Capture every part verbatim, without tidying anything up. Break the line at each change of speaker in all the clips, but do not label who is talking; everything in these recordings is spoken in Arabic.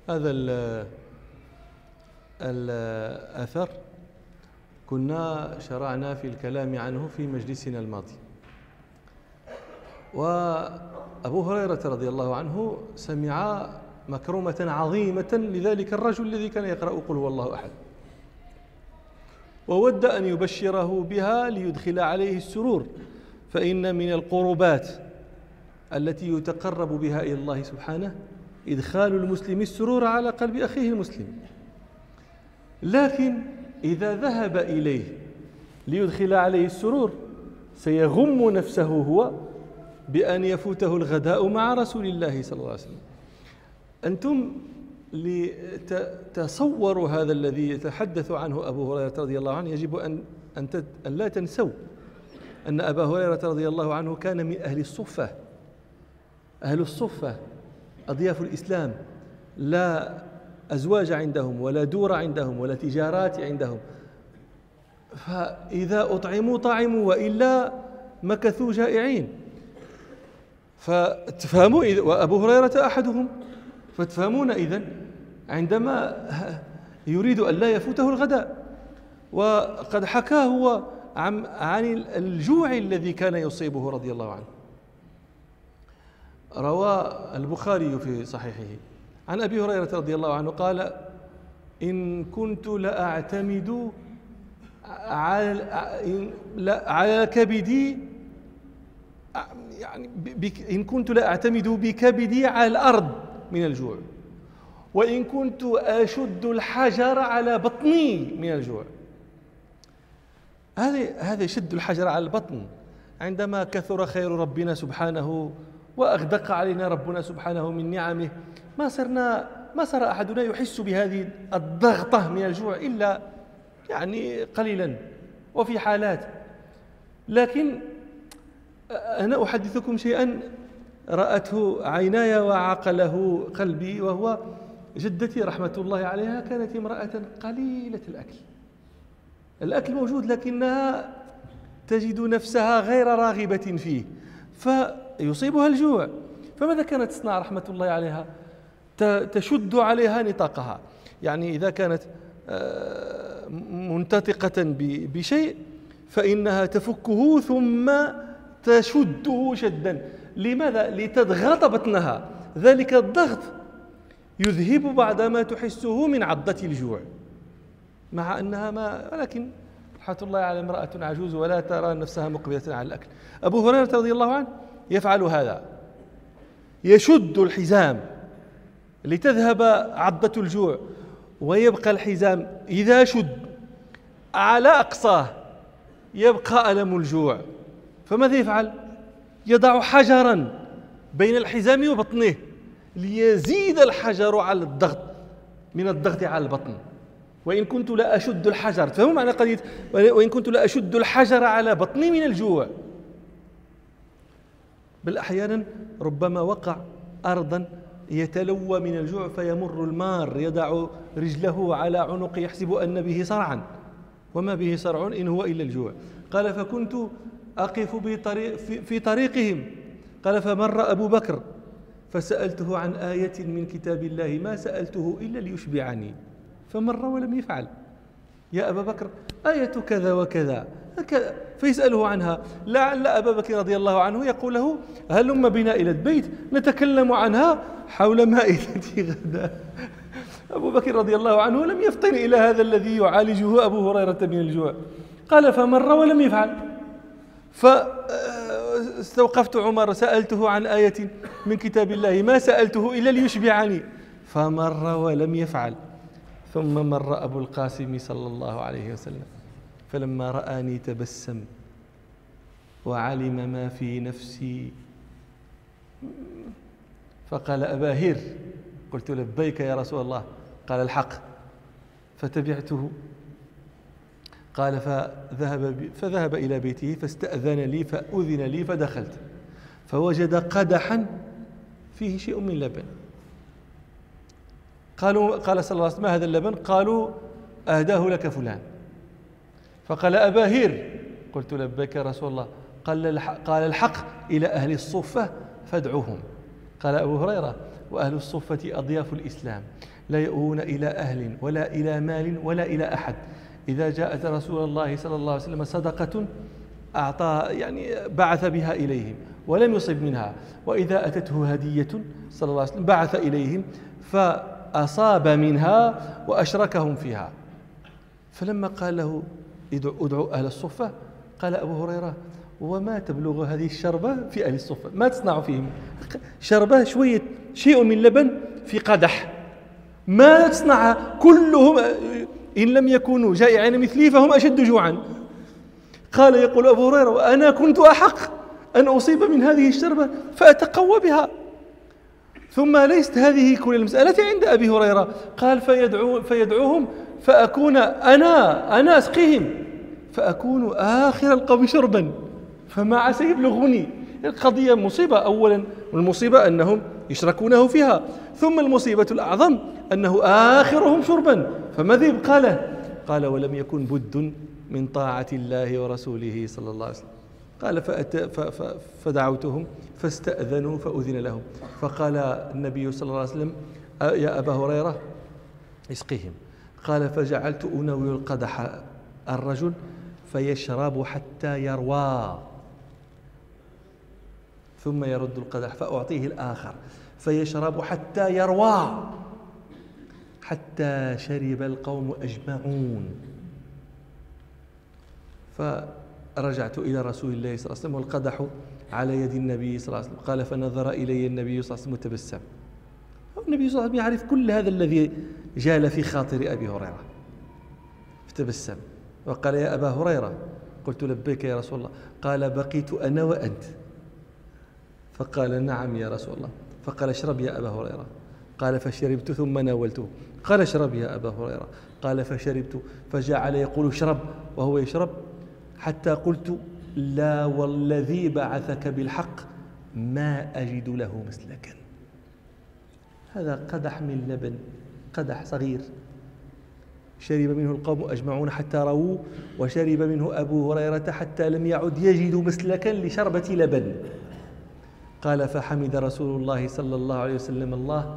هذا الأثر كنا شرعنا في الكلام عنه في مجلسنا الماضي، وأبو هريرة رضي الله عنه سمع مكرمة عظيمة لذلك الرجل الذي كان يقرأ قل هو الله أحد، وود أن يبشره بها ليدخل عليه السرور، فإن من القربات التي يتقرب بها إلى الله سبحانه إدخال المسلم السرور على قلب أخيه المسلم. لكن إذا ذهب إليه ليدخل عليه السرور سيغم نفسه هو بأن يفوته الغداء مع رسول الله صلى الله عليه وسلم. أنتم لتصوروا هذا الذي يتحدث عنه أبو هريرة رضي الله عنه، يجب أن أن لا تنسوا أن أبا هريرة رضي الله عنه كان من أهل الصفة. أهل الصفة أضياف الإسلام، لا أزواج عندهم ولا دور عندهم ولا تجارات عندهم، فإذا أطعموا طعموا وإلا مكثوا جائعين. فتفهموا، وأبو هريرة أحدهم، فتفهمون إذن عندما يريد أن لا يفوته الغداء. وقد حكاه هو عن الجوع الذي كان يصيبه رضي الله عنه. روى البخاري في صحيحه عن أبي هريرة رضي الله عنه قال: إن كنت لأعتمد على كبدي، يعني إن كنت لأعتمد بكبدي على الأرض من الجوع، وإن كنت أشد الحجر على بطني من الجوع. هذا هذا يشد الحجر على البطن عندما كثر خير ربنا سبحانه وأغدق علينا ربنا سبحانه من نعمه، ما صرنا ما صار أحدنا يحس بهذه الضغطة من الجوع إلا يعني قليلا وفي حالات. لكن أنا أحدثكم شيئا رأته عيناي وعقله قلبي، وهو جدتي رحمة الله عليها كانت امرأة قليلة الأكل. الأكل موجود لكنها تجد نفسها غير راغبة فيه فيصيبها الجوع. فماذا كانت تصنع رحمة الله عليها؟ تشد عليها نطاقها، يعني إذا كانت منتطقة بشيء فإنها تفكه ثم تشده شدا. لماذا؟ لتضغط بطنها. ذلك الضغط يذهب بعد ما تحسه من عضة الجوع، مع أنها ما ولكن رحمة الله على امرأة عجوز ولا ترى نفسها مقبلة على الأكل. أبو هريرة رضي الله عنه يفعل هذا، يشد الحزام لتذهب عضة الجوع، ويبقى الحزام إذا شد على أقصاه يبقى ألم الجوع. فماذا يفعل؟ يضع حجرا بين الحزام وبطنه ليزيد الحجر على الضغط من الضغط على البطن. وإن كنت لا أشد الحجر، فهم معنى قضية وإن كنت لا أشد الحجر على بطني من الجوع. بل أحيانا ربما وقع أرضا يتلوى من الجوع فيمر المار يضع رجله على عنق يحسب أن به صرعا، وما به صرع إن هو إلا الجوع. قال: فكنت أقف بطريق في طريقهم. قال: فمر أبو بكر فسألته عن آية من كتاب الله ما سألته إلا ليشبعني، فمر ولم يفعل. يا أبا بكر آية كذا وكذا، فيسأله عنها. لعل أبا بكر رضي الله عنه يقول له: هلم بنا إلى البيت نتكلم عنها حول مائدة غداء. أبو بكر رضي الله عنه لم يفطن إلى هذا الذي يعالجه أبو هريرة من الجوع. قال: فمر ولم يفعل. فاستوقفت عمر سألته عن آية من كتاب الله ما سألته إلا ليشبعني، فمر ولم يفعل. ثم مر أبو القاسم صلى الله عليه وسلم فلما رآني تبسم وعلم ما في نفسي فقال: أبا هر. قلت: لبيك يا رسول الله. قال: الحق. فتبعته. قال: فذهب, فذهب إلى بيته فاستأذن لي فأذن لي فدخلت فوجد قدحا فيه شيء من لبن. قالوا قال صلى الله عليه وسلم: ما هذا اللبن؟ قالوا: أهداه لك فلان. فقال: أبا هر. قلت: لبيك يا رسول الله. قال: قال: الحق إلى أهل الصفة فادعوهم. قال أبو هريرة: وأهل الصفة أضياف الإسلام، لا يؤون إلى أهل ولا إلى مال ولا إلى أحد. إذا جاءت رسول الله صلى الله عليه وسلم صدقة أعطى يعني بعث بها إليهم ولم يصب منها، وإذا أتته هدية صلى الله عليه وسلم بعث إليهم فأصاب منها وأشركهم فيها. فلما قال له ادعوا أهل الصفة قال أبو هريرة: وما تبلغ هذه الشربة في أهل الصفة؟ ما تصنع فيهم؟ شربة شوية شيء من لبن في قدح، ما تصنع كلهم إن لم يكونوا جائعين مثلي فهم أشد جوعا. قال يقول أبو هريرة: وأنا كنت أحق أن أصيب من هذه الشربة فأتقوى بها. ثم ليست هذه كل المسألة عند أبي هريرة، قال فيدعو فيدعوهم فأكون أنا أنا أسقيهم فأكون آخر القوم شربا فما عسى يبلغني. القضية مصيبة أولا، والمصيبة أنهم يشركونه فيها، ثم المصيبة الأعظم أنه آخرهم شربا فماذا يبقى له؟ قال: ولم يكن بد من طاعة الله ورسوله صلى الله عليه وسلم. قال فدعوتهم فاستأذنوا فأذن لهم، فقال النبي صلى الله عليه وسلم: يا أبا هريرة اسقهم. قال: فجعلت أنوي القدح الرجل فيشرب حتى يروى، ثم يرد القدح فأعطيه الآخر فيشرب حتى يروى، حتى شرب القوم أجمعون. فرجعت إلى رسول الله صلى الله عليه وسلم والقدح على يد النبي صلى الله عليه وسلم. قال: فنظر إلي النبي صلى الله عليه وسلم وتبسم. النبي صلى الله عليه وسلم يعرف كل هذا الذي جال في خاطر أبي هريرة، فتبسم وقال: يا أبا هريرة. قلت: لبيك يا رسول الله. قال: بقيت أنا وأنت. فقال: نعم يا رسول الله. فقال: اشرب يا أبا هريرة. قال: فشربت ثم ناولته. قال: اشرب يا أبا هريرة. قال: فشربت. فجعل يقول: اشرب وهو يشرب، حتى قلت: لا والذي بعثك بالحق ما أجد له مسلكا. هذا قدح من لبن، قدح صغير، شرب منه القوم أجمعون حتى رووا، وشرب منه أبو هريرة حتى لم يعد يجد مسلكا لشربة لبن. قال: فحمد رسول الله صلى الله عليه وسلم الله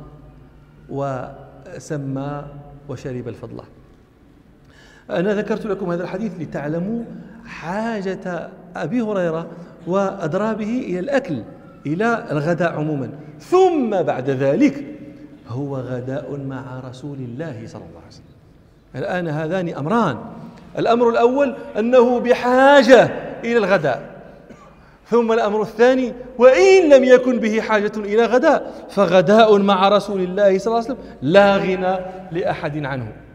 وسمى وشرب الفضلة. أنا ذكرت لكم هذا الحديث لتعلموا حاجة أبي هريرة وأضرابه إلى الأكل، إلى الغداء عموما. ثم بعد ذلك هو غداء مع رسول الله صلى الله عليه وسلم. الآن هذان أمران: الأمر الأول أنه بحاجة إلى الغداء، ثم الأمر الثاني وإن لم يكن به حاجة إلى غداء فغداء مع رسول الله صلى الله عليه وسلم لا غنى لأحد عنه.